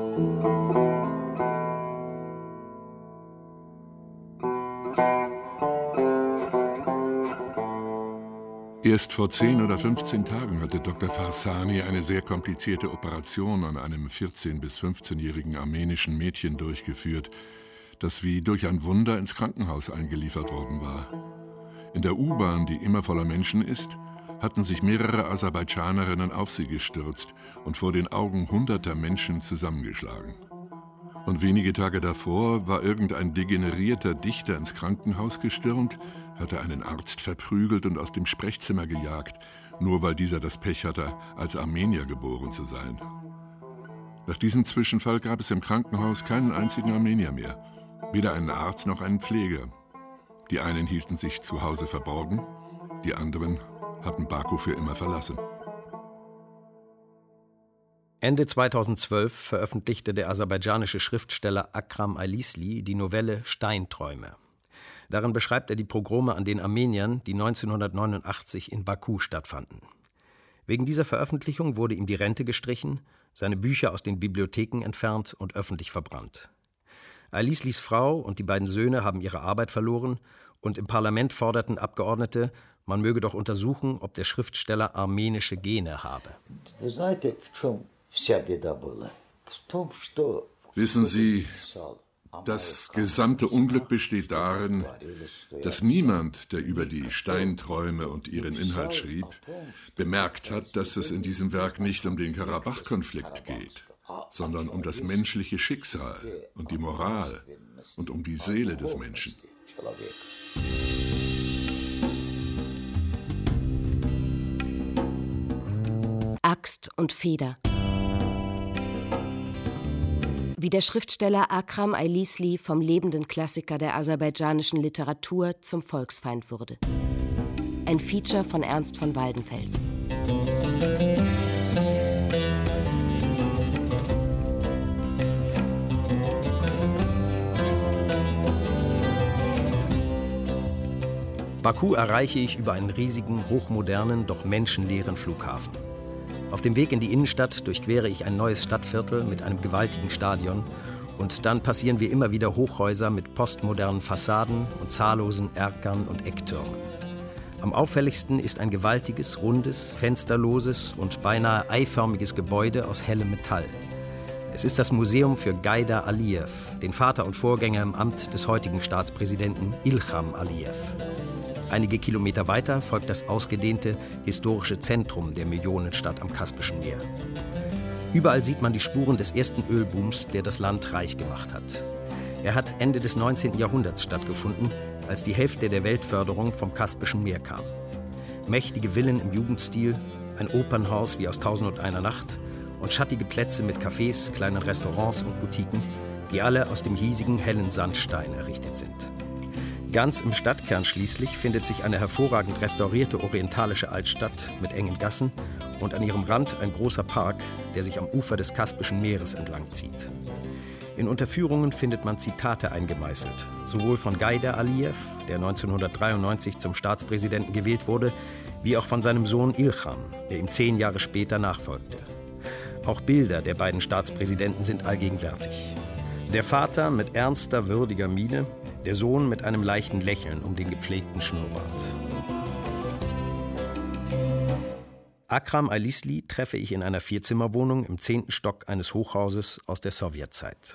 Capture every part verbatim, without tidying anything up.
Erst vor zehn oder fünfzehn Tagen hatte Doktor Farsani eine sehr komplizierte Operation an einem vierzehn- bis fünfzehnjährigen armenischen Mädchen durchgeführt, das wie durch ein Wunder ins Krankenhaus eingeliefert worden war. In der U-Bahn, die immer voller Menschen ist, hatten sich mehrere Aserbaidschanerinnen auf sie gestürzt und vor den Augen hunderter Menschen zusammengeschlagen. Und wenige Tage davor war irgendein degenerierter Dichter ins Krankenhaus gestürmt, hatte einen Arzt verprügelt und aus dem Sprechzimmer gejagt, nur weil dieser das Pech hatte, als Armenier geboren zu sein. Nach diesem Zwischenfall gab es im Krankenhaus keinen einzigen Armenier mehr, weder einen Arzt noch einen Pfleger. Die einen hielten sich zu Hause verborgen, die anderen hatten Baku für immer verlassen. Ende zweitausendzwölf veröffentlichte der aserbaidschanische Schriftsteller Akram Aylisli die Novelle Steinträume. Darin beschreibt er die Pogrome an den Armeniern, die neunzehnhundertneunundachtzig in Baku stattfanden. Wegen dieser Veröffentlichung wurde ihm die Rente gestrichen, seine Bücher aus den Bibliotheken entfernt und öffentlich verbrannt. Aylislis Frau und die beiden Söhne haben ihre Arbeit verloren und im Parlament forderten Abgeordnete, man möge doch untersuchen, ob der Schriftsteller armenische Gene habe. Wissen Sie, das gesamte Unglück besteht darin, dass niemand, der über die Steinträume und ihren Inhalt schrieb, bemerkt hat, dass es in diesem Werk nicht um den Karabach-Konflikt geht, sondern um das menschliche Schicksal und die Moral und um die Seele des Menschen. Axt und Feder. Wie der Schriftsteller Akram Aylisli vom lebenden Klassiker der aserbaidschanischen Literatur zum Volksfeind wurde. Ein Feature von Ernst von Waldenfels. Baku erreiche ich über einen riesigen, hochmodernen, doch menschenleeren Flughafen. Auf dem Weg in die Innenstadt durchquere ich ein neues Stadtviertel mit einem gewaltigen Stadion und dann passieren wir immer wieder Hochhäuser mit postmodernen Fassaden und zahllosen Erkern und Ecktürmen. Am auffälligsten ist ein gewaltiges, rundes, fensterloses und beinahe eiförmiges Gebäude aus hellem Metall. Es ist das Museum für Gaidar Aliyev, den Vater und Vorgänger im Amt des heutigen Staatspräsidenten Ilham Aliyev. Einige Kilometer weiter folgt das ausgedehnte historische Zentrum der Millionenstadt am Kaspischen Meer. Überall sieht man die Spuren des ersten Ölbooms, der das Land reich gemacht hat. Er hat Ende des neunzehnten Jahrhunderts stattgefunden, als die Hälfte der Weltförderung vom Kaspischen Meer kam. Mächtige Villen im Jugendstil, ein Opernhaus wie aus Tausend und einer Nacht und schattige Plätze mit Cafés, kleinen Restaurants und Boutiquen, die alle aus dem hiesigen hellen Sandstein errichtet sind. Ganz im Stadtkern schließlich findet sich eine hervorragend restaurierte orientalische Altstadt mit engen Gassen und an ihrem Rand ein großer Park, der sich am Ufer des Kaspischen Meeres entlang zieht. In Unterführungen findet man Zitate eingemeißelt, sowohl von Gaidar Aliyev, der neunzehnhundertdreiundneunzig zum Staatspräsidenten gewählt wurde, wie auch von seinem Sohn Ilham, der ihm zehn Jahre später nachfolgte. Auch Bilder der beiden Staatspräsidenten sind allgegenwärtig. Der Vater mit ernster, würdiger Miene, der Sohn mit einem leichten Lächeln um den gepflegten Schnurrbart. Akram Aylisli treffe ich in einer Vierzimmerwohnung im zehnten Stock eines Hochhauses aus der Sowjetzeit.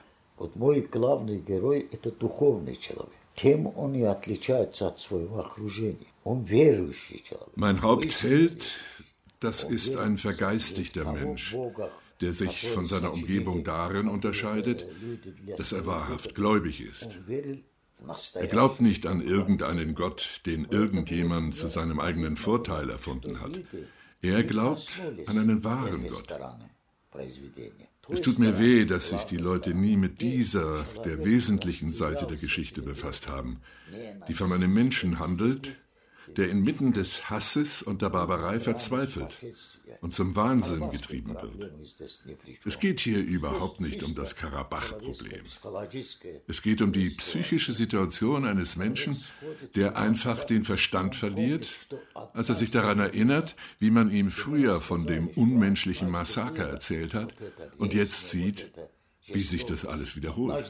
Mein Hauptheld, das ist ein vergeistigter Mensch, der sich von seiner Umgebung darin unterscheidet, dass er wahrhaft gläubig ist. Er glaubt nicht an irgendeinen Gott, den irgendjemand zu seinem eigenen Vorteil erfunden hat. Er glaubt an einen wahren Gott. Es tut mir weh, dass sich die Leute nie mit dieser, der wesentlichen Seite der Geschichte befasst haben, die von einem Menschen handelt, der inmitten des Hasses und der Barbarei verzweifelt und zum Wahnsinn getrieben wird. Es geht hier überhaupt nicht um das Karabach-Problem. Es geht um die psychische Situation eines Menschen, der einfach den Verstand verliert, als er sich daran erinnert, wie man ihm früher von dem unmenschlichen Massaker erzählt hat und jetzt sieht, wie sich das alles wiederholt.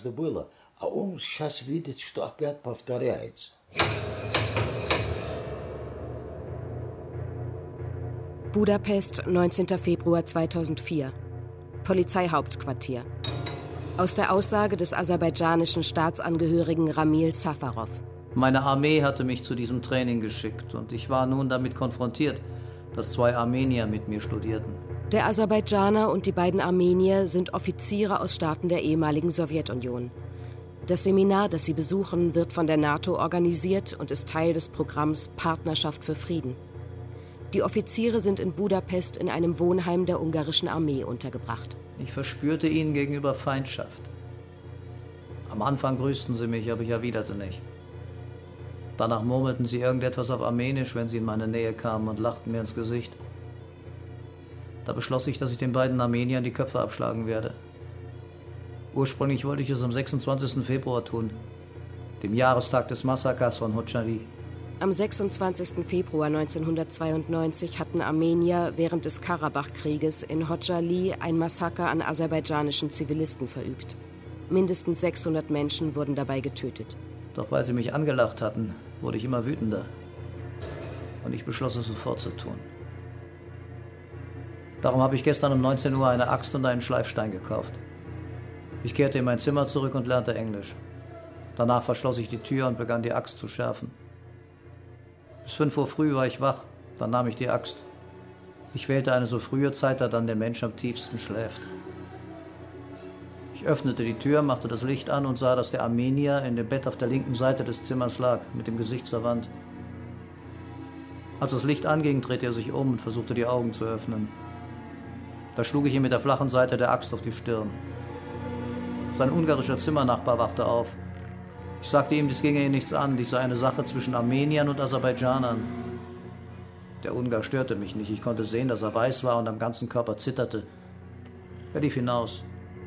Budapest, neunzehnter Februar zweitausendvier. Polizeihauptquartier. Aus der Aussage des aserbaidschanischen Staatsangehörigen Ramil Safarov. Meine Armee hatte mich zu diesem Training geschickt und ich war nun damit konfrontiert, dass zwei Armenier mit mir studierten. Der Aserbaidschaner und die beiden Armenier sind Offiziere aus Staaten der ehemaligen Sowjetunion. Das Seminar, das sie besuchen, wird von der NATO organisiert und ist Teil des Programms Partnerschaft für Frieden. Die Offiziere sind in Budapest in einem Wohnheim der ungarischen Armee untergebracht. Ich verspürte ihnen gegenüber Feindschaft. Am Anfang grüßten sie mich, aber ich erwiderte nicht. Danach murmelten sie irgendetwas auf Armenisch, wenn sie in meine Nähe kamen, und lachten mir ins Gesicht. Da beschloss ich, dass ich den beiden Armeniern die Köpfe abschlagen werde. Ursprünglich wollte ich es am sechsundzwanzigsten Februar tun, dem Jahrestag des Massakers von Hocaali. Am sechsundzwanzigsten Februar neunzehnhundertzweiundneunzig hatten Armenier während des Karabach-Krieges in Hocaali ein Massaker an aserbaidschanischen Zivilisten verübt. Mindestens sechshundert Menschen wurden dabei getötet. Doch weil sie mich angelacht hatten, wurde ich immer wütender. Und ich beschloss, es sofort zu tun. Darum habe ich gestern um neunzehn Uhr eine Axt und einen Schleifstein gekauft. Ich kehrte in mein Zimmer zurück und lernte Englisch. Danach verschloss ich die Tür und begann die Axt zu schärfen. Bis fünf Uhr früh war ich wach, dann nahm ich die Axt. Ich wählte eine so frühe Zeit, da dann der Mensch am tiefsten schläft. Ich öffnete die Tür, machte das Licht an und sah, dass der Armenier in dem Bett auf der linken Seite des Zimmers lag, mit dem Gesicht zur Wand. Als das Licht anging, drehte er sich um und versuchte, die Augen zu öffnen. Da schlug ich ihm mit der flachen Seite der Axt auf die Stirn. Sein ungarischer Zimmernachbar wachte auf. Ich sagte ihm, dies ginge ihn nichts an, dies sei eine Sache zwischen Armeniern und Aserbaidschanern. Der Ungar störte mich nicht, ich konnte sehen, dass er weiß war und am ganzen Körper zitterte. Er lief hinaus.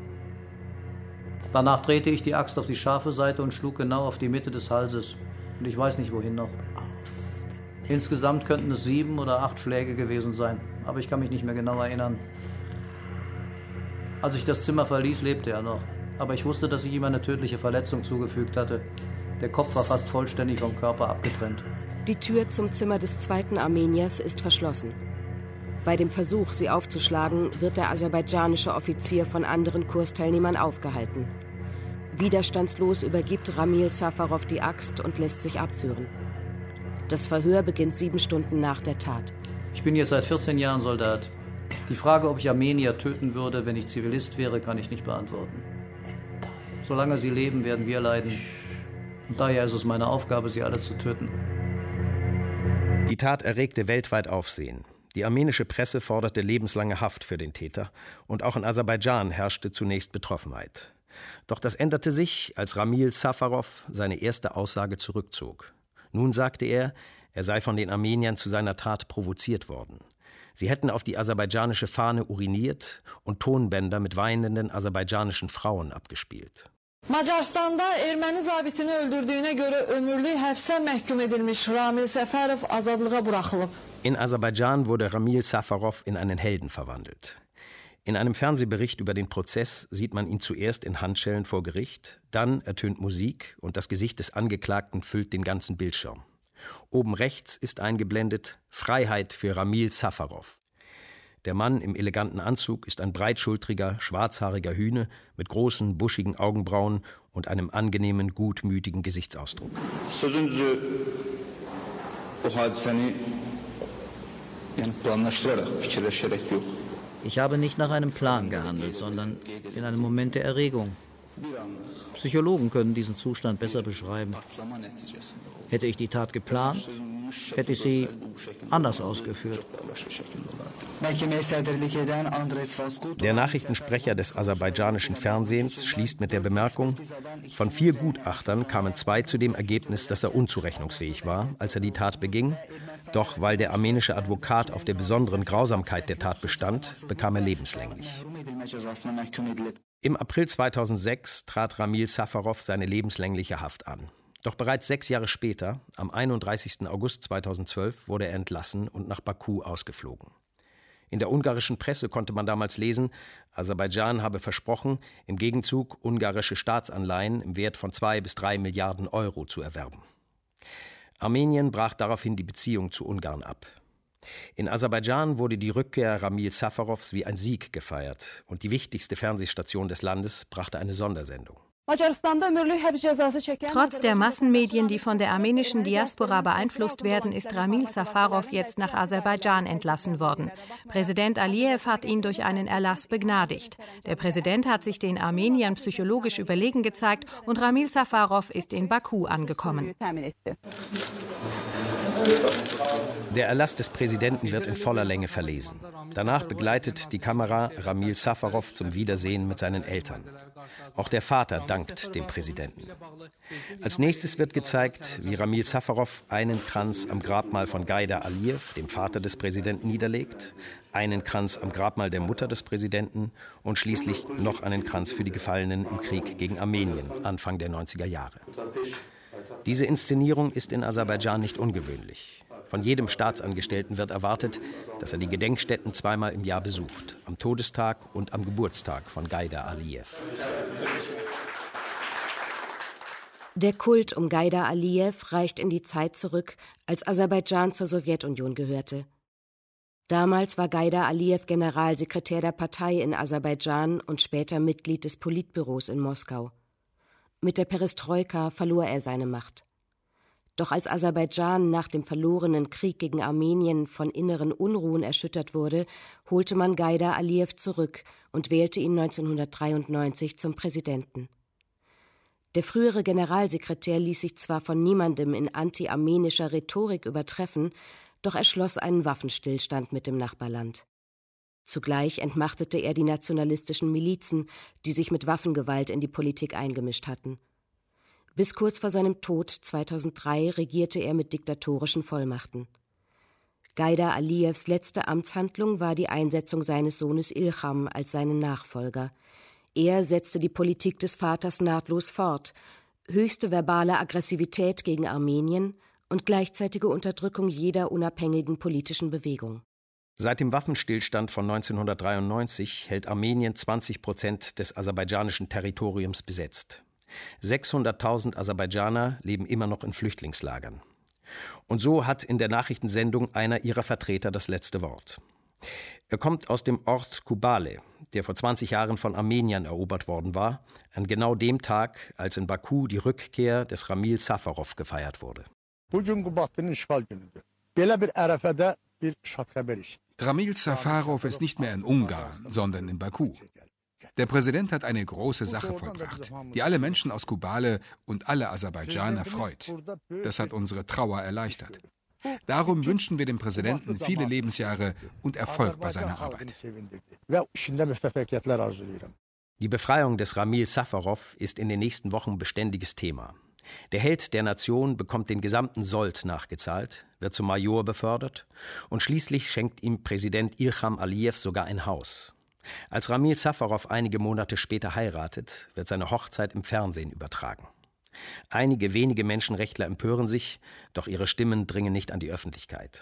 Danach drehte ich die Axt auf die scharfe Seite und schlug genau auf die Mitte des Halses. Und ich weiß nicht, wohin noch. Insgesamt könnten es sieben oder acht Schläge gewesen sein, aber ich kann mich nicht mehr genau erinnern. Als ich das Zimmer verließ, lebte er noch. Aber ich wusste, dass ich ihm eine tödliche Verletzung zugefügt hatte. Der Kopf war fast vollständig vom Körper abgetrennt. Die Tür zum Zimmer des zweiten Armeniers ist verschlossen. Bei dem Versuch, sie aufzuschlagen, wird der aserbaidschanische Offizier von anderen Kursteilnehmern aufgehalten. Widerstandslos übergibt Ramil Safarov die Axt und lässt sich abführen. Das Verhör beginnt sieben Stunden nach der Tat. Ich bin jetzt seit vierzehn Jahren Soldat. Die Frage, ob ich Armenier töten würde, wenn ich Zivilist wäre, kann ich nicht beantworten. Solange sie leben, werden wir leiden. Und daher ist es meine Aufgabe, sie alle zu töten. Die Tat erregte weltweit Aufsehen. Die armenische Presse forderte lebenslange Haft für den Täter. Und auch in Aserbaidschan herrschte zunächst Betroffenheit. Doch das änderte sich, als Ramil Safarov seine erste Aussage zurückzog. Nun sagte er, er sei von den Armeniern zu seiner Tat provoziert worden. Sie hätten auf die aserbaidschanische Fahne uriniert und Tonbänder mit weinenden aserbaidschanischen Frauen abgespielt. Macarstanda Ermeni zabitini öldürdüğüne göre ömürlü hapse mahkum edilmiş Ramil Safarov azadlığa bırakılıp. In Aserbaidschan wurde Ramil Safarov in einen Helden verwandelt. In einem Fernsehbericht über den Prozess sieht man ihn zuerst in Handschellen vor Gericht, dann ertönt Musik und das Gesicht des Angeklagten füllt den ganzen Bildschirm. Oben rechts ist eingeblendet Freiheit für Ramil Safarov. Der Mann im eleganten Anzug ist ein breitschultriger, schwarzhaariger Hühne mit großen, buschigen Augenbrauen und einem angenehmen, gutmütigen Gesichtsausdruck. Ich habe nicht nach einem Plan gehandelt, sondern in einem Moment der Erregung. Psychologen können diesen Zustand besser beschreiben. Hätte ich die Tat geplant, hätte ich sie anders ausgeführt. Der Nachrichtensprecher des aserbaidschanischen Fernsehens schließt mit der Bemerkung, von vier Gutachtern kamen zwei zu dem Ergebnis, dass er unzurechnungsfähig war, als er die Tat beging. Doch weil der armenische Advokat auf der besonderen Grausamkeit der Tat bestand, bekam er lebenslänglich. Im April zweitausendsechs trat Ramil Safarov seine lebenslängliche Haft an. Doch bereits sechs Jahre später, am einunddreißigsten August zweitausendzwölf, wurde er entlassen und nach Baku ausgeflogen. In der ungarischen Presse konnte man damals lesen, Aserbaidschan habe versprochen, im Gegenzug ungarische Staatsanleihen im Wert von zwei bis drei Milliarden Euro zu erwerben. Armenien brach daraufhin die Beziehung zu Ungarn ab. In Aserbaidschan wurde die Rückkehr Ramil Safarows wie ein Sieg gefeiert und die wichtigste Fernsehstation des Landes brachte eine Sondersendung. Trotz der Massenmedien, die von der armenischen Diaspora beeinflusst werden, ist Ramil Safarow jetzt nach Aserbaidschan entlassen worden. Präsident Aliyev hat ihn durch einen Erlass begnadigt. Der Präsident hat sich den Armeniern psychologisch überlegen gezeigt und Ramil Safarow ist in Baku angekommen. Der Erlass des Präsidenten wird in voller Länge verlesen. Danach begleitet die Kamera Ramil Safarow zum Wiedersehen mit seinen Eltern. Auch der Vater dankt dem Präsidenten. Als nächstes wird gezeigt, wie Ramil Safarow einen Kranz am Grabmal von Gaidar Aliyev, dem Vater des Präsidenten, niederlegt, einen Kranz am Grabmal der Mutter des Präsidenten und schließlich noch einen Kranz für die Gefallenen im Krieg gegen Armenien, Anfang der neunziger Jahre. Diese Inszenierung ist in Aserbaidschan nicht ungewöhnlich. Von jedem Staatsangestellten wird erwartet, dass er die Gedenkstätten zweimal im Jahr besucht, am Todestag und am Geburtstag von Gaidar Aliyev. Der Kult um Gaidar Aliyev reicht in die Zeit zurück, als Aserbaidschan zur Sowjetunion gehörte. Damals war Gaidar Aliyev Generalsekretär der Partei in Aserbaidschan und später Mitglied des Politbüros in Moskau. Mit der Perestroika verlor er seine Macht. Doch als Aserbaidschan nach dem verlorenen Krieg gegen Armenien von inneren Unruhen erschüttert wurde, holte man Gaidar Aliyev zurück und wählte ihn neunzehnhundertdreiundneunzig zum Präsidenten. Der frühere Generalsekretär ließ sich zwar von niemandem in anti-armenischer Rhetorik übertreffen, doch er schloss einen Waffenstillstand mit dem Nachbarland. Zugleich entmachtete er die nationalistischen Milizen, die sich mit Waffengewalt in die Politik eingemischt hatten. Bis kurz vor seinem Tod zweitausenddrei regierte er mit diktatorischen Vollmachten. Gaidar Aliyevs letzte Amtshandlung war die Einsetzung seines Sohnes Ilham als seinen Nachfolger. Er setzte die Politik des Vaters nahtlos fort, höchste verbale Aggressivität gegen Armenien und gleichzeitige Unterdrückung jeder unabhängigen politischen Bewegung. Seit dem Waffenstillstand von neunzehnhundertdreiundneunzig hält Armenien zwanzig Prozent des aserbaidschanischen Territoriums besetzt. sechshunderttausend Aserbaidschaner leben immer noch in Flüchtlingslagern. Und so hat in der Nachrichtensendung einer ihrer Vertreter das letzte Wort. Er kommt aus dem Ort Kubale, der vor zwanzig Jahren von Armeniern erobert worden war, an genau dem Tag, als in Baku die Rückkehr des Ramil Safarow gefeiert wurde. Ramil Safarow ist nicht mehr in Ungarn, sondern in Baku. Der Präsident hat eine große Sache vollbracht, die alle Menschen aus Kubale und alle Aserbaidschaner freut. Das hat unsere Trauer erleichtert. Darum wünschen wir dem Präsidenten viele Lebensjahre und Erfolg bei seiner Arbeit. Die Befreiung des Ramil Safarow ist in den nächsten Wochen beständiges Thema. Der Held der Nation bekommt den gesamten Sold nachgezahlt, wird zum Major befördert und schließlich schenkt ihm Präsident Ilham Aliyev sogar ein Haus. Als Ramil Safarow einige Monate später heiratet, wird seine Hochzeit im Fernsehen übertragen. Einige wenige Menschenrechtler empören sich, doch ihre Stimmen dringen nicht an die Öffentlichkeit.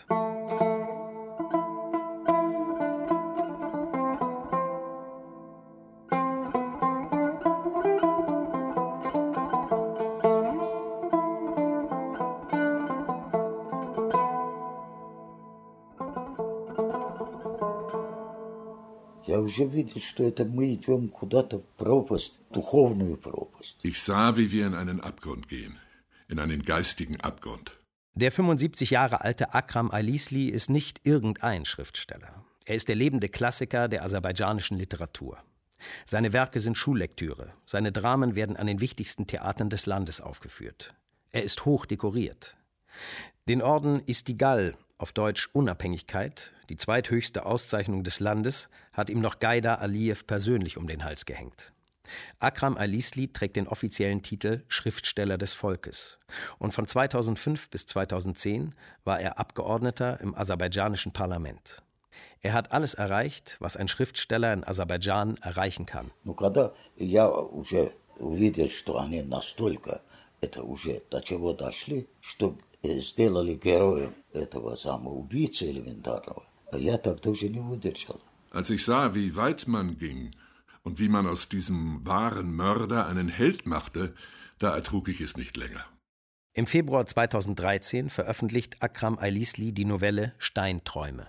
Ich sah, wie wir in einen Abgrund gehen, in einen geistigen Abgrund. Der fünfundsiebzig Jahre alte Akram Alisli ist nicht irgendein Schriftsteller. Er ist der lebende Klassiker der aserbaidschanischen Literatur. Seine Werke sind Schullektüre. Seine Dramen werden an den wichtigsten Theatern des Landes aufgeführt. Er ist hoch dekoriert. Den Orden Istigal, auf Deutsch Unabhängigkeit, die zweithöchste Auszeichnung des Landes, hat ihm noch Gaidar Aliyev persönlich um den Hals gehängt. Akram Alisli trägt den offiziellen Titel Schriftsteller des Volkes. Und von zweitausendfünf bis zweitausendzehn war er Abgeordneter im aserbaidschanischen Parlament. Er hat alles erreicht, was ein Schriftsteller in Aserbaidschan erreichen kann. сделали героем этого самоубийцы элементарного Als ich sah, wie weit man ging und wie man aus diesem wahren Mörder einen Held machte, da ertrug ich es nicht länger. Im Februar zweitausenddreizehn veröffentlicht Akram Ailizli die Novelle Steinträume.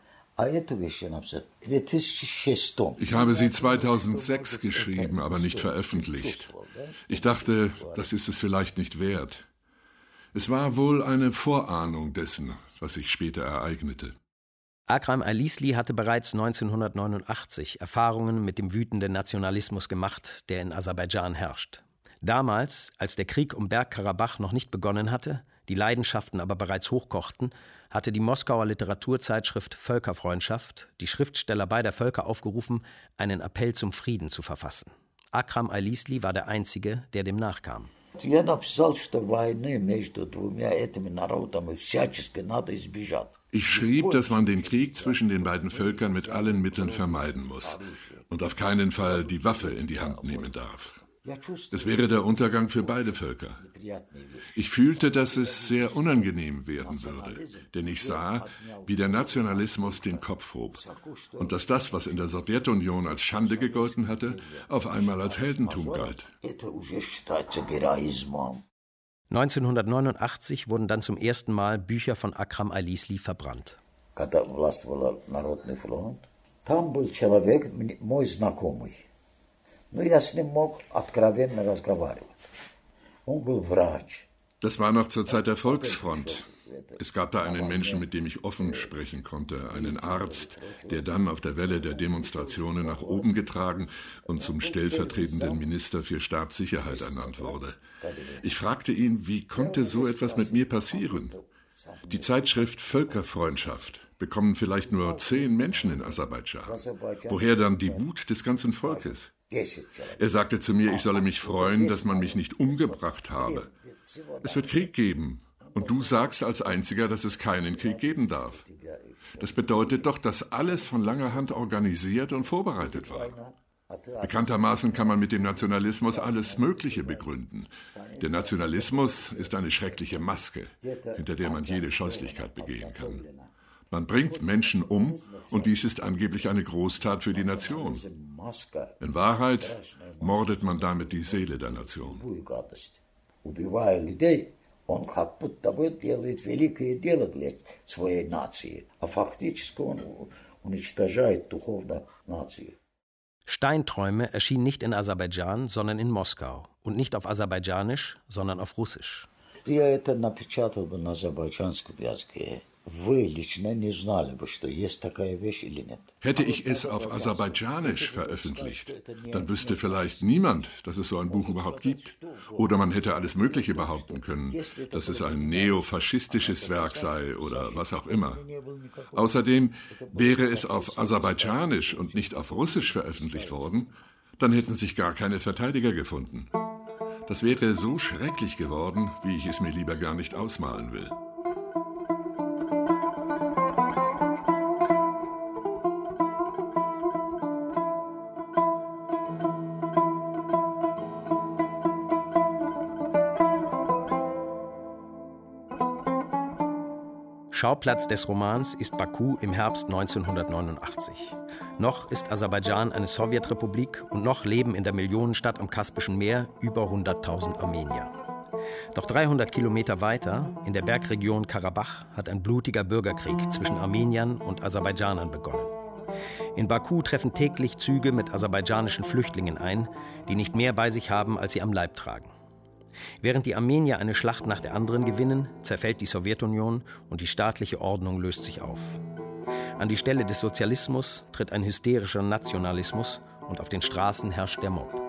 Ich habe sie zweitausendsechs geschrieben, aber nicht veröffentlicht. Ich dachte, das ist es vielleicht nicht wert. Es war wohl eine Vorahnung dessen, was sich später ereignete. Akram Ailizli hatte bereits neunzehnhundertneunundachtzig Erfahrungen mit dem wütenden Nationalismus gemacht, der in Aserbaidschan herrscht. Damals, als der Krieg um Bergkarabach noch nicht begonnen hatte, die Leidenschaften aber bereits hochkochten, hatte die Moskauer Literaturzeitschrift Völkerfreundschaft die Schriftsteller beider Völker aufgerufen, einen Appell zum Frieden zu verfassen. Akram Ailizli war der Einzige, der dem nachkam. Ich schrieb, dass man den Krieg zwischen den beiden Völkern mit allen Mitteln vermeiden muss und auf keinen Fall die Waffe in die Hand nehmen darf. Es wäre der Untergang für beide Völker. Ich fühlte, dass es sehr unangenehm werden würde, denn ich sah, wie der Nationalismus den Kopf hob und dass das, was in der Sowjetunion als Schande gegolten hatte, auf einmal als Heldentum galt. neunzehnhundertneunundachtzig wurden dann zum ersten Mal Bücher von Akram Ailizli verbrannt. Das war noch zur Zeit der Volksfront. Es gab da einen Menschen, mit dem ich offen sprechen konnte, einen Arzt, der dann auf der Welle der Demonstrationen nach oben getragen und zum stellvertretenden Minister für Staatssicherheit ernannt wurde. Ich fragte ihn, wie konnte so etwas mit mir passieren? Die Zeitschrift Völkerfreundschaft bekommen vielleicht nur zehn Menschen in Aserbaidschan. Woher dann die Wut des ganzen Volkes? Er sagte zu mir, ich solle mich freuen, dass man mich nicht umgebracht habe. Es wird Krieg geben. Und du sagst als Einziger, dass es keinen Krieg geben darf. Das bedeutet doch, dass alles von langer Hand organisiert und vorbereitet war. Bekanntermaßen kann man mit dem Nationalismus alles Mögliche begründen. Der Nationalismus ist eine schreckliche Maske, hinter der man jede Scheußlichkeit begehen kann. Man bringt Menschen um und dies ist angeblich eine Großtat für die Nation. In Wahrheit mordet man damit die Seele der Nation. Он как будто бы делает великое дело для своей нации, а фактически он уничтожает духовно нацию. Steinträume erschien nicht in Aserbaidschan, sondern in Moskau. Und nicht auf Aserbaidschanisch, sondern auf Russisch. Я это напечатал бы на азербайджанском языке. Вы лично не знали бы, что есть такая вещь или нет. Hätte ich es auf Aserbaidschanisch veröffentlicht, dann wüsste vielleicht niemand, dass es so ein Buch überhaupt gibt. Oder man hätte alles Mögliche behaupten können, dass es ein neofaschistisches Werk sei oder was auch immer. Außerdem wäre es auf Aserbaidschanisch und nicht auf Russisch veröffentlicht worden, dann hätten sich gar keine Verteidiger gefunden. Das wäre so schrecklich geworden, wie ich es mir lieber gar nicht ausmalen will. Schauplatz des Romans ist Baku im Herbst neunzehnhundertneunundachtzig. Noch ist Aserbaidschan eine Sowjetrepublik und noch leben in der Millionenstadt am Kaspischen Meer über hunderttausend Armenier. Doch dreihundert Kilometer weiter, in der Bergregion Karabach, hat ein blutiger Bürgerkrieg zwischen Armeniern und Aserbaidschanern begonnen. In Baku treffen täglich Züge mit aserbaidschanischen Flüchtlingen ein, die nicht mehr bei sich haben, als sie am Leib tragen. Während die Armenier eine Schlacht nach der anderen gewinnen, zerfällt die Sowjetunion und die staatliche Ordnung löst sich auf. An die Stelle des Sozialismus tritt ein hysterischer Nationalismus und auf den Straßen herrscht der Mob.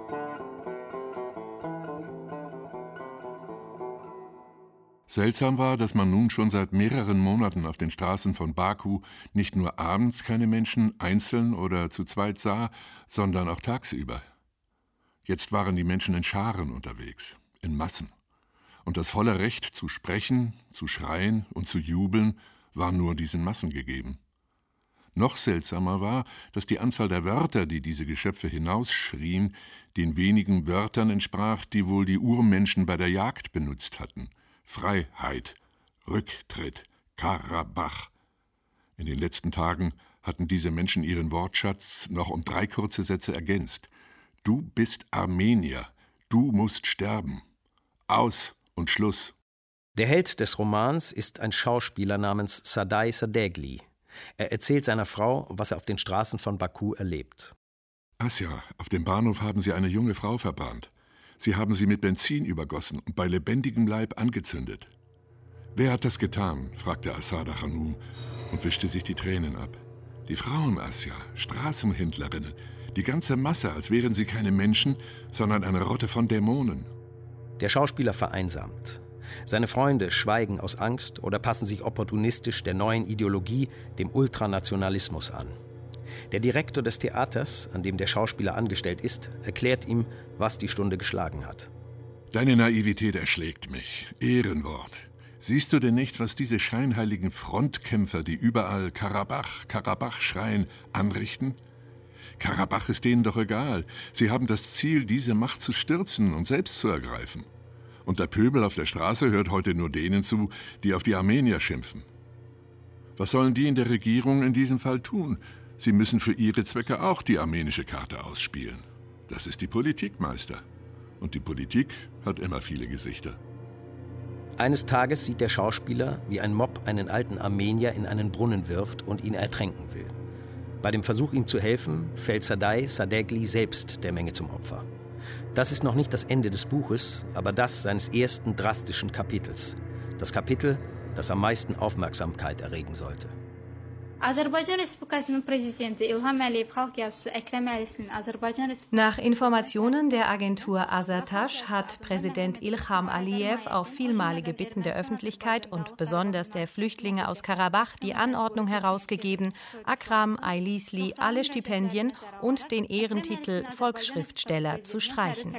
Seltsam war, dass man nun schon seit mehreren Monaten auf den Straßen von Baku nicht nur abends keine Menschen einzeln oder zu zweit sah, sondern auch tagsüber. Jetzt waren die Menschen in Scharen unterwegs, in Massen. Und das volle Recht zu sprechen, zu schreien und zu jubeln war nur diesen Massen gegeben. Noch seltsamer war, dass die Anzahl der Wörter, die diese Geschöpfe hinausschrien, den wenigen Wörtern entsprach, die wohl die Urmenschen bei der Jagd benutzt hatten. Freiheit, Rücktritt, Karabach. In den letzten Tagen hatten diese Menschen ihren Wortschatz noch um drei kurze Sätze ergänzt. Du bist Armenier, du musst sterben. Aus und Schluss. Der Held des Romans ist ein Schauspieler namens Sadai Sadegli. Er erzählt seiner Frau, was er auf den Straßen von Baku erlebt. Asja, auf dem Bahnhof haben sie eine junge Frau verbrannt. Sie haben sie mit Benzin übergossen und bei lebendigem Leib angezündet. »Wer hat das getan?« fragte Asada Khanum und wischte sich die Tränen ab. »Die Frauen, Asja, Straßenhändlerinnen, die ganze Masse, als wären sie keine Menschen, sondern eine Rotte von Dämonen.« Der Schauspieler vereinsamt. Seine Freunde schweigen aus Angst oder passen sich opportunistisch der neuen Ideologie, dem Ultranationalismus an. Der Direktor des Theaters, an dem der Schauspieler angestellt ist, erklärt ihm, was die Stunde geschlagen hat. »Deine Naivität erschlägt mich. Ehrenwort. Siehst du denn nicht, was diese scheinheiligen Frontkämpfer, die überall Karabach, Karabach schreien, anrichten? Karabach ist denen doch egal. Sie haben das Ziel, diese Macht zu stürzen und selbst zu ergreifen. Und der Pöbel auf der Straße hört heute nur denen zu, die auf die Armenier schimpfen. Was sollen die in der Regierung in diesem Fall tun? Sie müssen für ihre Zwecke auch die armenische Karte ausspielen. Das ist die Politik, Meister. Und die Politik hat immer viele Gesichter.« Eines Tages sieht der Schauspieler, wie ein Mob einen alten Armenier in einen Brunnen wirft und ihn ertränken will. Bei dem Versuch, ihm zu helfen, fällt Sadai Sadegli selbst der Menge zum Opfer. Das ist noch nicht das Ende des Buches, aber das seines ersten drastischen Kapitels. Das Kapitel, das am meisten Aufmerksamkeit erregen sollte. Nach Informationen der Agentur Azatash hat Präsident Ilham Aliyev auf vielmalige Bitten der Öffentlichkeit und besonders der Flüchtlinge aus Karabach die Anordnung herausgegeben, Akram Aylisli alle Stipendien und den Ehrentitel Volksschriftsteller zu streichen.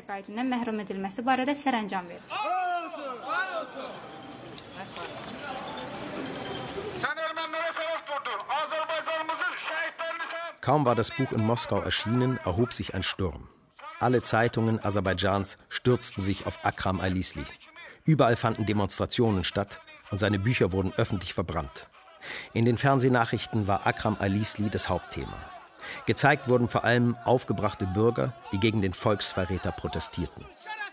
Kaum war das Buch in Moskau erschienen, erhob sich ein Sturm. Alle Zeitungen Aserbaidschans stürzten sich auf Akram Aylisli. Überall fanden Demonstrationen statt und seine Bücher wurden öffentlich verbrannt. In den Fernsehnachrichten war Akram Aylisli das Hauptthema. Gezeigt wurden vor allem aufgebrachte Bürger, die gegen den Volksverräter protestierten.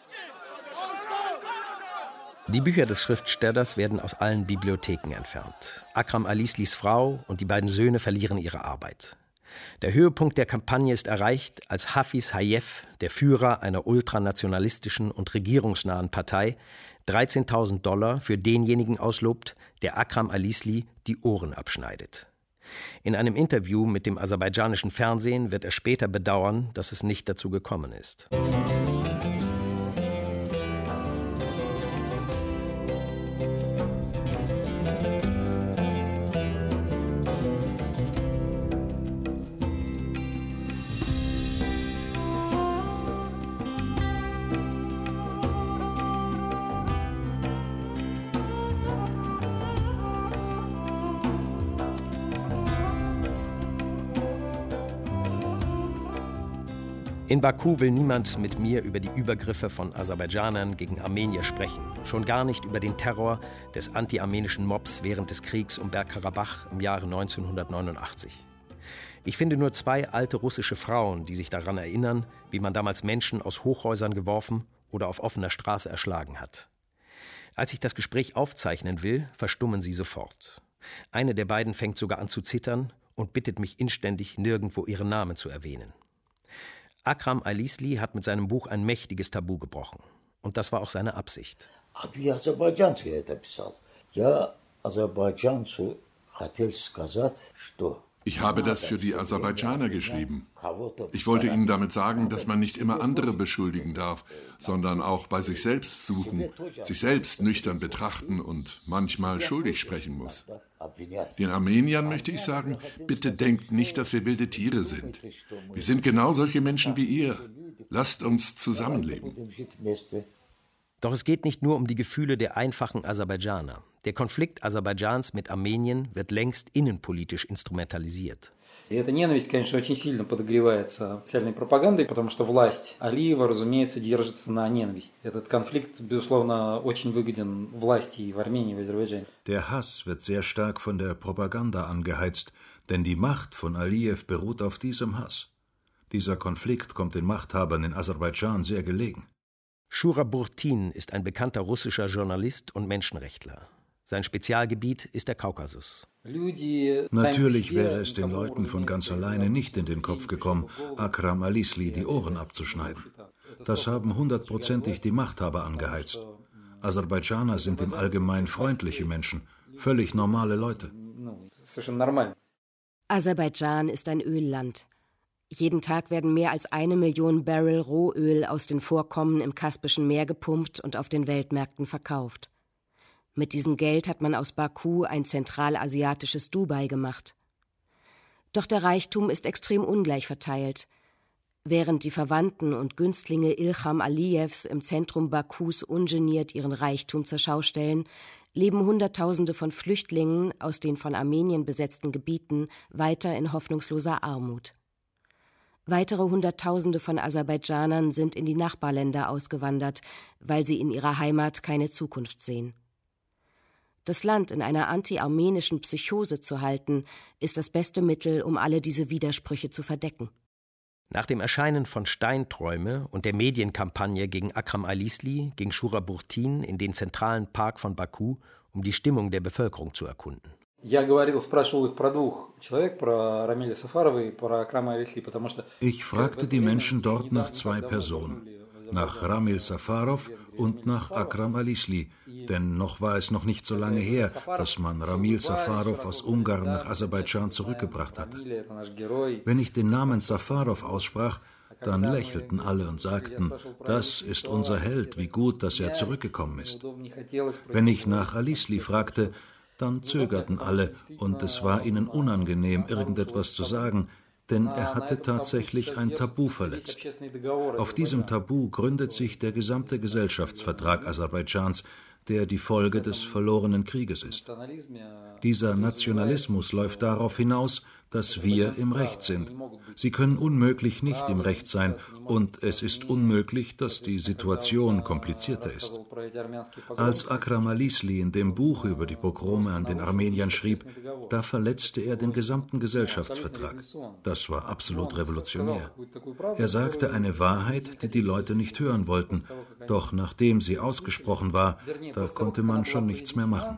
Die Bücher des Schriftstellers werden aus allen Bibliotheken entfernt. Akram Aylislis Frau und die beiden Söhne verlieren ihre Arbeit. Der Höhepunkt der Kampagne ist erreicht, als Hafiz Hayev, der Führer einer ultranationalistischen und regierungsnahen Partei, dreizehntausend Dollar für denjenigen auslobt, der Akram Aylisli die Ohren abschneidet. In einem Interview mit dem aserbaidschanischen Fernsehen wird er später bedauern, dass es nicht dazu gekommen ist. In Baku will niemand mit mir über die Übergriffe von Aserbaidschanern gegen Armenier sprechen, schon gar nicht über den Terror des anti-armenischen Mobs während des Kriegs um Bergkarabach im Jahre neunzehnhundertneunundachtzig. Ich finde nur zwei alte russische Frauen, die sich daran erinnern, wie man damals Menschen aus Hochhäusern geworfen oder auf offener Straße erschlagen hat. Als ich das Gespräch aufzeichnen will, verstummen sie sofort. Eine der beiden fängt sogar an zu zittern und bittet mich inständig, nirgendwo ihren Namen zu erwähnen. Akram Aylisli hat mit seinem Buch ein mächtiges Tabu gebrochen. Und das war auch seine Absicht. Ich habe das für die Aserbaidschaner geschrieben. Ich wollte ihnen damit sagen, dass man nicht immer andere beschuldigen darf, sondern auch bei sich selbst suchen, sich selbst nüchtern betrachten und manchmal schuldig sprechen muss. Den Armeniern möchte ich sagen, bitte denkt nicht, dass wir wilde Tiere sind. Wir sind genau solche Menschen wie ihr. Lasst uns zusammenleben. Doch es geht nicht nur um die Gefühle der einfachen Aserbaidschaner. Der Konflikt Aserbaidschans mit Armenien wird längst innenpolitisch instrumentalisiert. И эта ненависть, конечно, очень сильно подогревается социальной пропагандой, потому что власть Алиева, разумеется, держится на ненависти. Этот конфликт, безусловно, очень выгоден власти и в Армении, и в Азербайджане. Der Hass wird sehr stark von der Propaganda angeheizt, denn die Macht von Aliyev beruht auf diesem Hass. Dieser Konflikt kommt den Machthabern in Aserbaidschan sehr gelegen. Shura Burtin ist ein bekannter russischer Journalist und Menschenrechtler. Sein Spezialgebiet ist der Kaukasus. Natürlich wäre es den Leuten von ganz alleine nicht in den Kopf gekommen, Akram Alisli die Ohren abzuschneiden. Das haben hundertprozentig die Machthaber angeheizt. Aserbaidschaner sind im Allgemeinen freundliche Menschen, völlig normale Leute. Aserbaidschan ist ein Ölland. Jeden Tag werden mehr als eine Million Barrel Rohöl aus den Vorkommen im Kaspischen Meer gepumpt und auf den Weltmärkten verkauft. Mit diesem Geld hat man aus Baku ein zentralasiatisches Dubai gemacht. Doch der Reichtum ist extrem ungleich verteilt. Während die Verwandten und Günstlinge Ilham Aliyevs im Zentrum Bakus ungeniert ihren Reichtum zur Schau stellen, leben Hunderttausende von Flüchtlingen aus den von Armenien besetzten Gebieten weiter in hoffnungsloser Armut. Weitere Hunderttausende von Aserbaidschanern sind in die Nachbarländer ausgewandert, weil sie in ihrer Heimat keine Zukunft sehen. Das Land in einer anti-armenischen Psychose zu halten, ist das beste Mittel, um alle diese Widersprüche zu verdecken. Nach dem Erscheinen von Steinträume und der Medienkampagne gegen Akram Alisli ging Shura Burtin in den zentralen Park von Baku, um die Stimmung der Bevölkerung zu erkunden. Ich fragte die Menschen dort nach zwei Personen, nach Ramil Safarov und nach Akram Alisli, denn noch war es noch nicht so lange her, dass man Ramil Safarov aus Ungarn nach Aserbaidschan zurückgebracht hatte. Wenn ich den Namen Safarov aussprach, dann lächelten alle und sagten, das ist unser Held, wie gut, dass er zurückgekommen ist. Wenn ich nach Alisli fragte, dann zögerten alle und es war ihnen unangenehm, irgendetwas zu sagen, denn er hatte tatsächlich ein Tabu verletzt. Auf diesem Tabu gründet sich der gesamte Gesellschaftsvertrag Aserbaidschans, der die Folge des verlorenen Krieges ist. Dieser Nationalismus läuft darauf hinaus, dass wir im Recht sind. Sie können unmöglich nicht im Recht sein und es ist unmöglich, dass die Situation komplizierter ist. Als Akram Alisli in dem Buch über die Pogrome an den Armeniern schrieb, da verletzte er den gesamten Gesellschaftsvertrag. Das war absolut revolutionär. Er sagte eine Wahrheit, die die Leute nicht hören wollten, doch nachdem sie ausgesprochen war, da konnte man schon nichts mehr machen.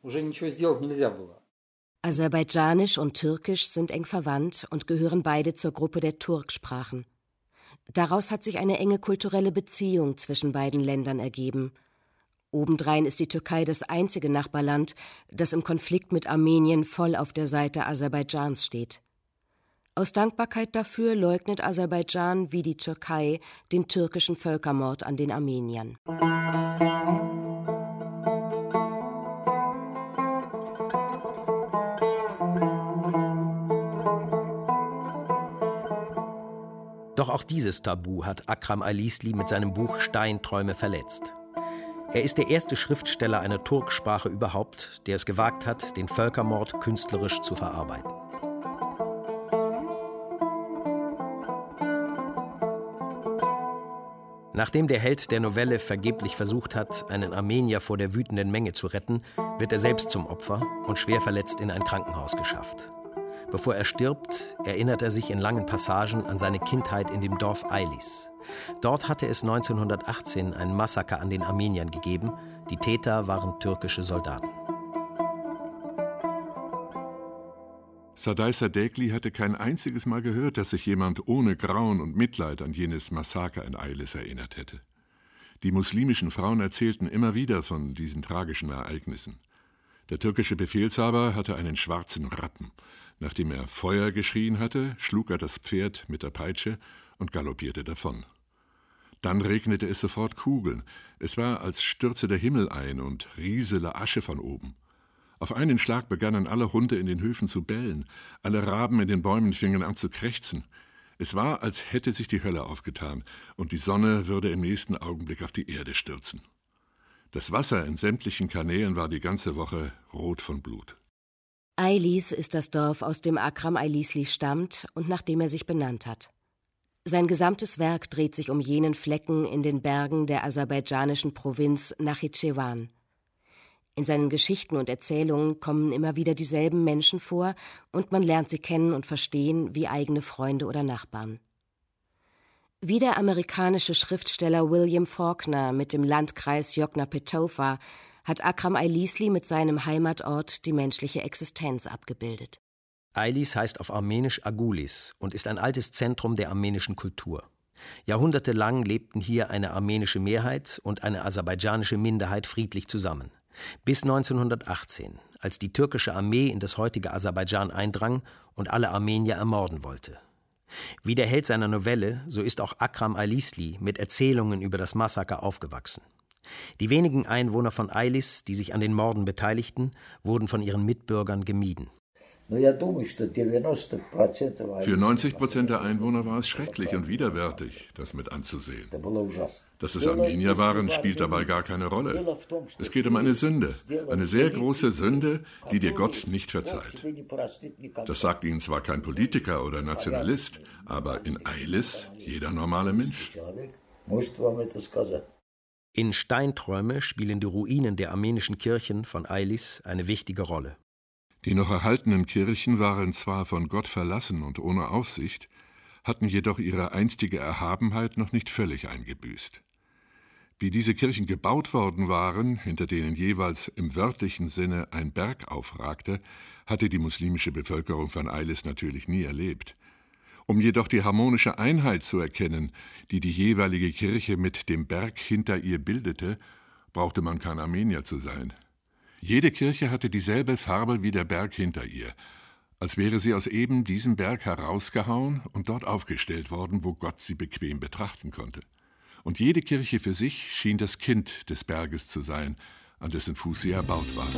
Aserbaidschanisch und Türkisch sind eng verwandt und gehören beide zur Gruppe der Turksprachen. Daraus hat sich eine enge kulturelle Beziehung zwischen beiden Ländern ergeben. Obendrein ist die Türkei das einzige Nachbarland, das im Konflikt mit Armenien voll auf der Seite Aserbaidschans steht. Aus Dankbarkeit dafür leugnet Aserbaidschan wie die Türkei den türkischen Völkermord an den Armeniern. Doch auch dieses Tabu hat Akram Alisli mit seinem Buch Steinträume verletzt. Er ist der erste Schriftsteller einer Turksprache überhaupt, der es gewagt hat, den Völkermord künstlerisch zu verarbeiten. Nachdem der Held der Novelle vergeblich versucht hat, einen Armenier vor der wütenden Menge zu retten, wird er selbst zum Opfer und schwer verletzt in ein Krankenhaus geschafft. Bevor er stirbt, erinnert er sich in langen Passagen an seine Kindheit in dem Dorf Eilis. Dort hatte es neunzehnhundertachtzehn ein Massaker an den Armeniern gegeben. Die Täter waren türkische Soldaten. Sadai Sadegli hatte kein einziges Mal gehört, dass sich jemand ohne Grauen und Mitleid an jenes Massaker in Eilis erinnert hätte. Die muslimischen Frauen erzählten immer wieder von diesen tragischen Ereignissen. Der türkische Befehlshaber hatte einen schwarzen Rappen. Nachdem er Feuer geschrien hatte, schlug er das Pferd mit der Peitsche und galoppierte davon. Dann regnete es sofort Kugeln. Es war, als stürze der Himmel ein und riesele Asche von oben. Auf einen Schlag begannen alle Hunde in den Höfen zu bellen. Alle Raben in den Bäumen fingen an zu krächzen. Es war, als hätte sich die Hölle aufgetan und die Sonne würde im nächsten Augenblick auf die Erde stürzen. Das Wasser in sämtlichen Kanälen war die ganze Woche rot von Blut. Aylis ist das Dorf, aus dem Akram Aylisli stammt und nach dem er sich benannt hat. Sein gesamtes Werk dreht sich um jenen Flecken in den Bergen der aserbaidschanischen Provinz Nachitschewan. In seinen Geschichten und Erzählungen kommen immer wieder dieselben Menschen vor und man lernt sie kennen und verstehen wie eigene Freunde oder Nachbarn. Wie der amerikanische Schriftsteller William Faulkner mit dem Landkreis Yokna-Petofa hat Akram Aylisli mit seinem Heimatort die menschliche Existenz abgebildet. Aylis heißt auf Armenisch Agulis und ist ein altes Zentrum der armenischen Kultur. Jahrhundertelang lebten hier eine armenische Mehrheit und eine aserbaidschanische Minderheit friedlich zusammen. Bis neunzehnhundertachtzehn, als die türkische Armee in das heutige Aserbaidschan eindrang und alle Armenier ermorden wollte. Wie der Held seiner Novelle, so ist auch Akram Aylisli mit Erzählungen über das Massaker aufgewachsen. Die wenigen Einwohner von Aylis, die sich an den Morden beteiligten, wurden von ihren Mitbürgern gemieden. Für neunzig Prozent der Einwohner war es schrecklich und widerwärtig, das mit anzusehen. Dass es Armenier waren, spielt dabei gar keine Rolle. Es geht um eine Sünde, eine sehr große Sünde, die dir Gott nicht verzeiht. Das sagt ihnen zwar kein Politiker oder Nationalist, aber in Aylis jeder normale Mensch. In Steinträume spielen die Ruinen der armenischen Kirchen von Aylis eine wichtige Rolle. Die noch erhaltenen Kirchen waren zwar von Gott verlassen und ohne Aufsicht, hatten jedoch ihre einstige Erhabenheit noch nicht völlig eingebüßt. Wie diese Kirchen gebaut worden waren, hinter denen jeweils im wörtlichen Sinne ein Berg aufragte, hatte die muslimische Bevölkerung von Aylis natürlich nie erlebt. Um jedoch die harmonische Einheit zu erkennen, die die jeweilige Kirche mit dem Berg hinter ihr bildete, brauchte man kein Armenier zu sein. Jede Kirche hatte dieselbe Farbe wie der Berg hinter ihr, als wäre sie aus eben diesem Berg herausgehauen und dort aufgestellt worden, wo Gott sie bequem betrachten konnte. Und jede Kirche für sich schien das Kind des Berges zu sein, an dessen Fuß sie erbaut war.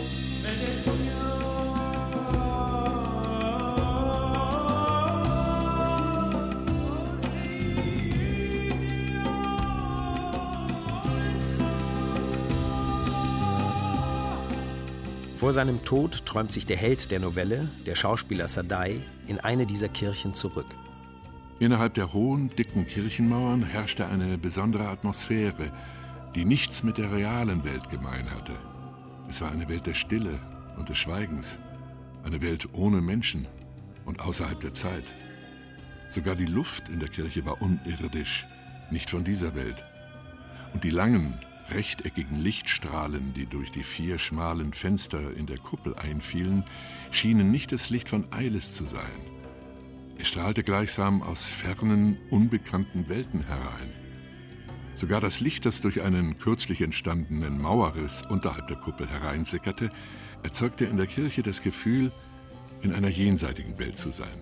Vor seinem Tod träumt sich der Held der Novelle, der Schauspieler Sadai, in eine dieser Kirchen zurück. Innerhalb der hohen, dicken Kirchenmauern herrschte eine besondere Atmosphäre, die nichts mit der realen Welt gemein hatte. Es war eine Welt der Stille und des Schweigens, eine Welt ohne Menschen und außerhalb der Zeit. Sogar die Luft in der Kirche war unirdisch, nicht von dieser Welt. Und die langen, rechteckigen Lichtstrahlen, die durch die vier schmalen Fenster in der Kuppel einfielen, schienen nicht das Licht von Aylis zu sein. Es strahlte gleichsam aus fernen, unbekannten Welten herein. Sogar das Licht, das durch einen kürzlich entstandenen Mauerriss unterhalb der Kuppel hereinsickerte, erzeugte in der Kirche das Gefühl, in einer jenseitigen Welt zu sein.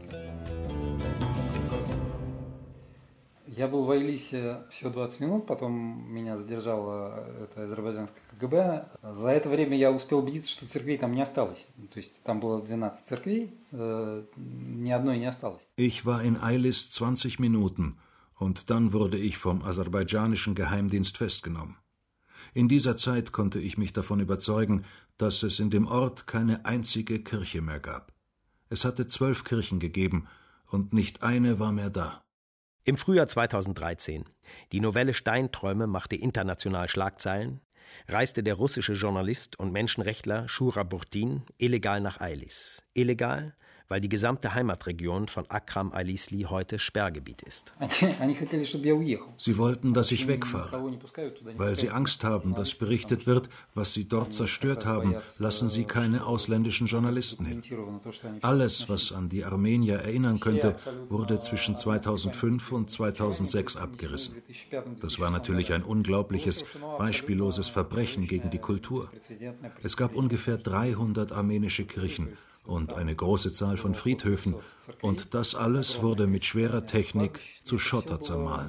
Я был в Айлисе всего двадцать минут, потом меня задержало это азербайджанское КГБ. За это время я успел убедиться, что церквей там не осталось. То есть там было двенадцать церквей, ни одной не осталось. Ich war in Aylis zwanzig Minuten und dann wurde ich vom aserbaidschanischen Geheimdienst festgenommen. In dieser Zeit konnte ich mich davon überzeugen, dass es in dem Ort keine einzige Kirche mehr gab. Es hatte zwölf Kirchen gegeben und nicht eine war mehr da. Im Frühjahr zweitausenddreizehn, die Novelle Steinträume machte international Schlagzeilen, reiste der russische Journalist und Menschenrechtler Shura Burtin illegal nach Aylis. Illegal, weil die gesamte Heimatregion von Akram Aylisli heute Sperrgebiet ist. Sie wollten, dass ich wegfahre. Weil sie Angst haben, dass berichtet wird, was sie dort zerstört haben, lassen sie keine ausländischen Journalisten hin. Alles, was an die Armenier erinnern könnte, wurde zwischen zweitausendfünf und zweitausendsechs abgerissen. Das war natürlich ein unglaubliches, beispielloses Verbrechen gegen die Kultur. Es gab ungefähr dreihundert armenische Kirchen und eine große Zahl von Friedhöfen, und das alles wurde mit schwerer Technik zu Schotter zermahlen.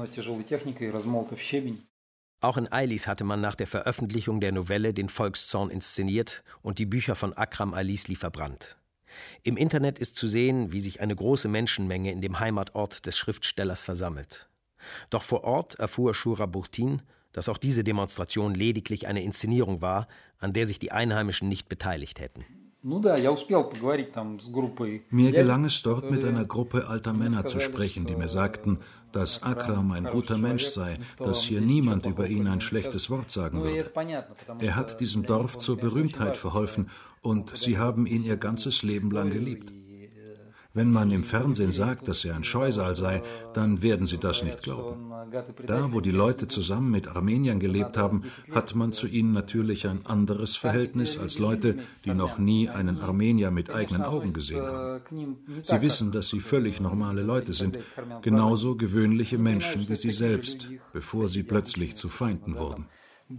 Auch in Aylis hatte man nach der Veröffentlichung der Novelle den Volkszorn inszeniert und die Bücher von Akram Aylisli verbrannt. Im Internet ist zu sehen, wie sich eine große Menschenmenge in dem Heimatort des Schriftstellers versammelt. Doch vor Ort erfuhr Shura Burtin, dass auch diese Demonstration lediglich eine Inszenierung war, an der sich die Einheimischen nicht beteiligt hätten. Mir gelang es dort, mit einer Gruppe alter Männer zu sprechen, die mir sagten, dass Akram ein guter Mensch sei, dass hier niemand über ihn ein schlechtes Wort sagen würde. Er hat diesem Dorf zur Berühmtheit verholfen und sie haben ihn ihr ganzes Leben lang geliebt. Wenn man im Fernsehen sagt, dass er ein Scheusal sei, dann werden sie das nicht glauben. Da, wo die Leute zusammen mit Armeniern gelebt haben, hat man zu ihnen natürlich ein anderes Verhältnis als Leute, die noch nie einen Armenier mit eigenen Augen gesehen haben. Sie wissen, dass sie völlig normale Leute sind, genauso gewöhnliche Menschen wie sie selbst, bevor sie plötzlich zu Feinden wurden.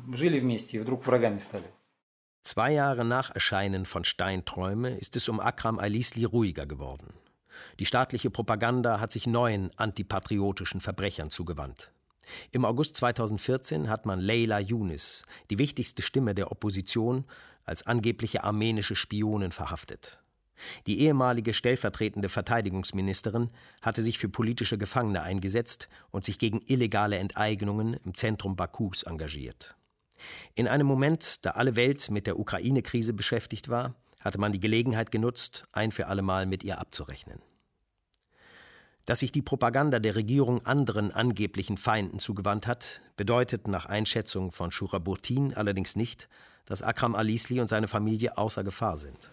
Zwei Jahre nach Erscheinen von Steinträume ist es um Akram Alisli ruhiger geworden. Die staatliche Propaganda hat sich neuen antipatriotischen Verbrechern zugewandt. Im August zweitausendvierzehn hat man Leyla Yunis, die wichtigste Stimme der Opposition, als angebliche armenische Spionin verhaftet. Die ehemalige stellvertretende Verteidigungsministerin hatte sich für politische Gefangene eingesetzt und sich gegen illegale Enteignungen im Zentrum Bakus engagiert. In einem Moment, da alle Welt mit der Ukraine-Krise beschäftigt war, hatte man die Gelegenheit genutzt, ein für allemal mit ihr abzurechnen. Dass sich die Propaganda der Regierung anderen angeblichen Feinden zugewandt hat, bedeutet nach Einschätzung von Shuraburtin allerdings nicht, dass Akram Alisli und seine Familie außer Gefahr sind.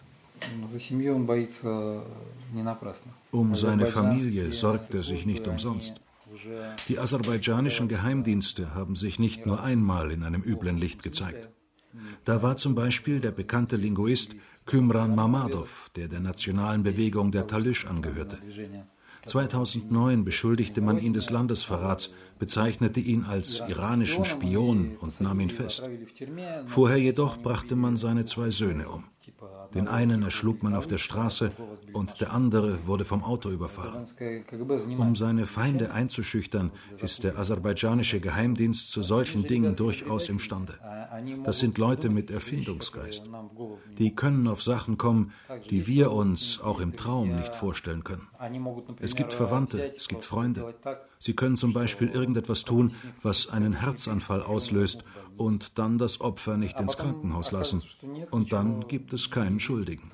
Um seine Familie sorgt er sich nicht umsonst. Die aserbaidschanischen Geheimdienste haben sich nicht nur einmal in einem üblen Licht gezeigt. Da war zum Beispiel der bekannte Linguist Kymran Mamadov, der der nationalen Bewegung der Talysh angehörte. zweitausendneun beschuldigte man ihn des Landesverrats, bezeichnete ihn als iranischen Spion und nahm ihn fest. Vorher jedoch brachte man seine zwei Söhne um. Den einen erschlug man auf der Straße und der andere wurde vom Auto überfahren. Um seine Feinde einzuschüchtern, ist der aserbaidschanische Geheimdienst zu solchen Dingen durchaus imstande. Das sind Leute mit Erfindungsgeist. Die können auf Sachen kommen, die wir uns auch im Traum nicht vorstellen können. Es gibt Verwandte, es gibt Freunde. Sie können zum Beispiel irgendetwas tun, was einen Herzanfall auslöst und dann das Opfer nicht ins Krankenhaus lassen. Und dann gibt es keinen Schuldigen.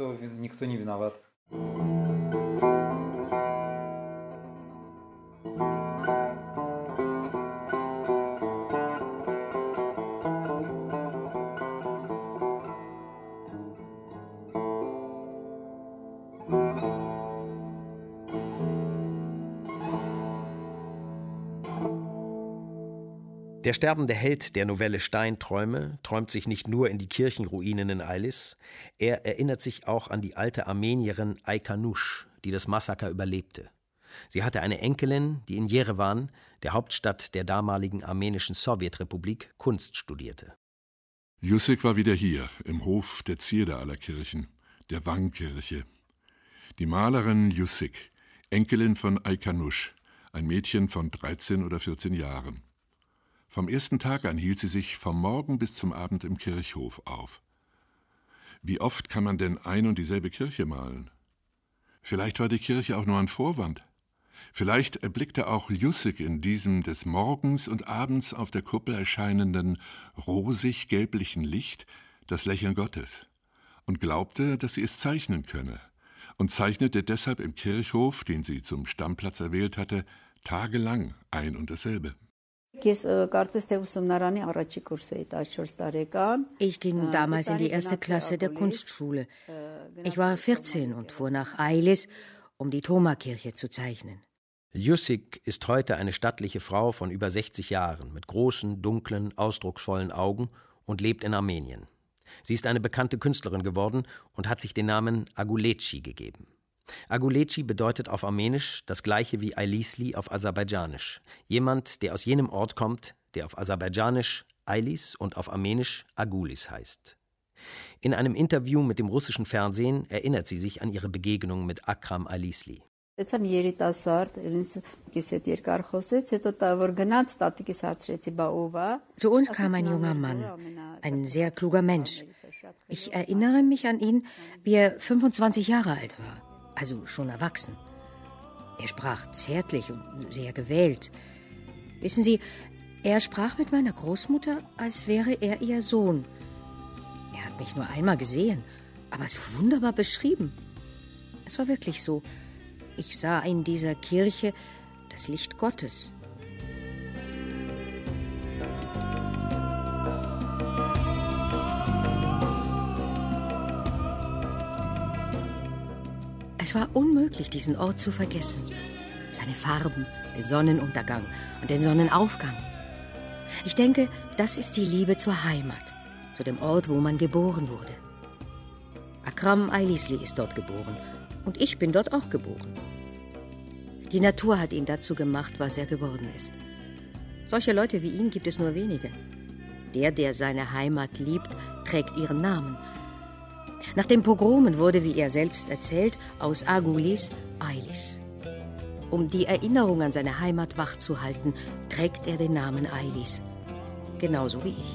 Der sterbende Held der Novelle Steinträume träumt sich nicht nur in die Kirchenruinen in Eilis, er erinnert sich auch an die alte Armenierin Aykanush, die das Massaker überlebte. Sie hatte eine Enkelin, die in Jerewan, der Hauptstadt der damaligen armenischen Sowjetrepublik, Kunst studierte. Jussik war wieder hier, im Hof der Zierde aller Kirchen, der Wangkirche. Die Malerin Jussik, Enkelin von Aykanush, ein Mädchen von dreizehn oder vierzehn Jahren. Vom ersten Tag an hielt sie sich vom Morgen bis zum Abend im Kirchhof auf. Wie oft kann man denn ein und dieselbe Kirche malen? Vielleicht war die Kirche auch nur ein Vorwand. Vielleicht erblickte auch Jussik in diesem des Morgens und Abends auf der Kuppel erscheinenden rosig-gelblichen Licht das Lächeln Gottes und glaubte, dass sie es zeichnen könne und zeichnete deshalb im Kirchhof, den sie zum Stammplatz erwählt hatte, tagelang ein und dasselbe. Ich ging damals in die erste Klasse der Kunstschule. Ich war vierzehn und fuhr nach Eilis, um die Thoma-Kirche zu zeichnen. Jussik ist heute eine stattliche Frau von über sechzig Jahren mit großen, dunklen, ausdrucksvollen Augen und lebt in Armenien. Sie ist eine bekannte Künstlerin geworden und hat sich den Namen Aguleci gegeben. Aguleci bedeutet auf Armenisch das gleiche wie Alisli auf Aserbaidschanisch. Jemand, der aus jenem Ort kommt, der auf Aserbaidschanisch Ailis und auf Armenisch Agulis heißt. In einem Interview mit dem russischen Fernsehen erinnert sie sich an ihre Begegnung mit Akram Alisli. Zu uns kam ein junger Mann, ein sehr kluger Mensch. Ich erinnere mich an ihn, wie er fünfundzwanzig Jahre alt war. Also schon erwachsen. Er sprach zärtlich und sehr gewählt. Wissen Sie, er sprach mit meiner Großmutter, als wäre er ihr Sohn. Er hat mich nur einmal gesehen, aber so wunderbar beschrieben. Es war wirklich so. Ich sah in dieser Kirche das Licht Gottes. Es war unmöglich, diesen Ort zu vergessen. Seine Farben, den Sonnenuntergang und den Sonnenaufgang. Ich denke, das ist die Liebe zur Heimat, zu dem Ort, wo man geboren wurde. Akram Aylisli ist dort geboren und ich bin dort auch geboren. Die Natur hat ihn dazu gemacht, was er geworden ist. Solche Leute wie ihn gibt es nur wenige. Der, der seine Heimat liebt, trägt ihren Namen. Nach den Pogromen wurde, wie er selbst erzählt, aus Agulis Aylis. Um die Erinnerung an seine Heimat wachzuhalten, trägt er den Namen Aylis. Genauso wie ich.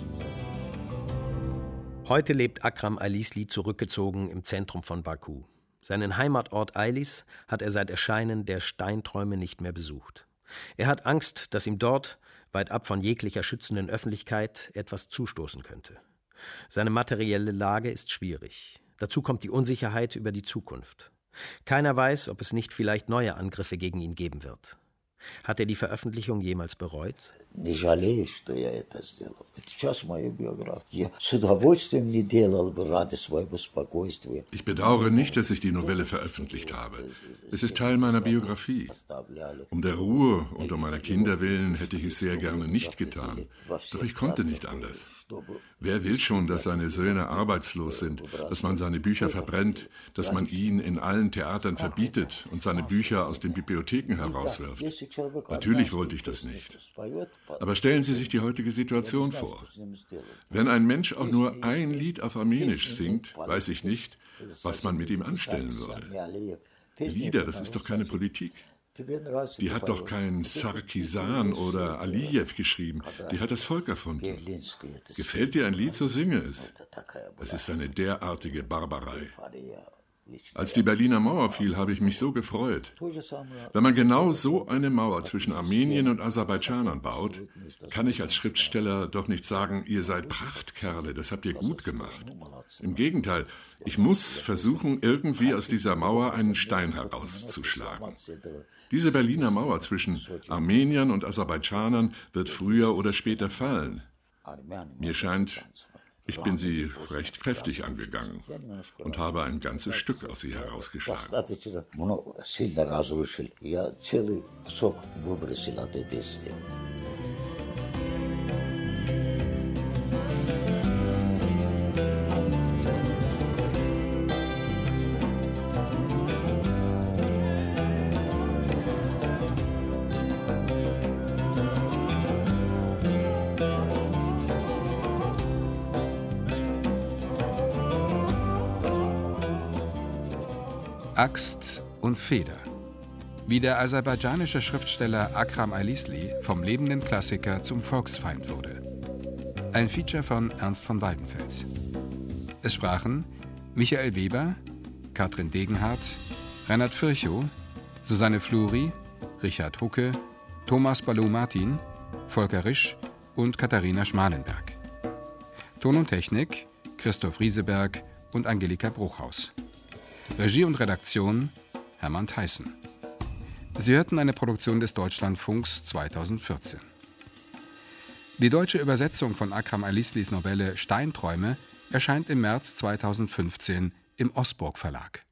Heute lebt Akram Aylisli zurückgezogen im Zentrum von Baku. Seinen Heimatort Aylis hat er seit Erscheinen der Steinträume nicht mehr besucht. Er hat Angst, dass ihm dort, weit ab von jeglicher schützenden Öffentlichkeit, etwas zustoßen könnte. Seine materielle Lage ist schwierig. Dazu kommt die Unsicherheit über die Zukunft. Keiner weiß, ob es nicht vielleicht neue Angriffe gegen ihn geben wird. Hat er die Veröffentlichung jemals bereut? Ich bedauere nicht, dass ich die Novelle veröffentlicht habe. Es ist Teil meiner Biografie. Um der Ruhe und um meiner Kinder willen hätte ich es sehr gerne nicht getan. Doch ich konnte nicht anders. Wer will schon, dass seine Söhne arbeitslos sind, dass man seine Bücher verbrennt, dass man ihn in allen Theatern verbietet und seine Bücher aus den Bibliotheken herauswirft? Natürlich wollte ich das nicht. Aber stellen Sie sich die heutige Situation vor. Wenn ein Mensch auch nur ein Lied auf Armenisch singt, weiß ich nicht, was man mit ihm anstellen würde. Lieder, das ist doch keine Politik. Die hat doch kein Sarkisyan oder Aliyev geschrieben. Die hat das Volk erfunden. Gefällt dir ein Lied, so singe es. Es ist eine derartige Barbarei. Als die Berliner Mauer fiel, habe ich mich so gefreut. Wenn man genau so eine Mauer zwischen Armenien und Aserbaidschanern baut, kann ich als Schriftsteller doch nicht sagen, ihr seid Prachtkerle, das habt ihr gut gemacht. Im Gegenteil, ich muss versuchen, irgendwie aus dieser Mauer einen Stein herauszuschlagen. Diese Berliner Mauer zwischen Armeniern und Aserbaidschanern wird früher oder später fallen. Mir scheint, ich bin sie recht kräftig angegangen und habe ein ganzes Stück aus ihr herausgeschlagen. Axt und Feder. Wie der aserbaidschanische Schriftsteller Akram Aylisli vom lebenden Klassiker zum Volksfeind wurde. Ein Feature von Ernst von Waldenfels. Es sprachen Michael Weber, Katrin Degenhardt, Reinhard Virchow, Susanne Fluri, Richard Hucke, Thomas Balou-Martin, Volker Risch und Katharina Schmalenberg. Ton und Technik Christoph Rieseberg und Angelika Bruchhaus. Regie und Redaktion Hermann Theissen. Sie hörten eine Produktion des Deutschlandfunks zweitausendvierzehn. Die deutsche Übersetzung von Akram Aylislis Novelle Steinträume erscheint im März zweitausendfünfzehn im Osburg Verlag.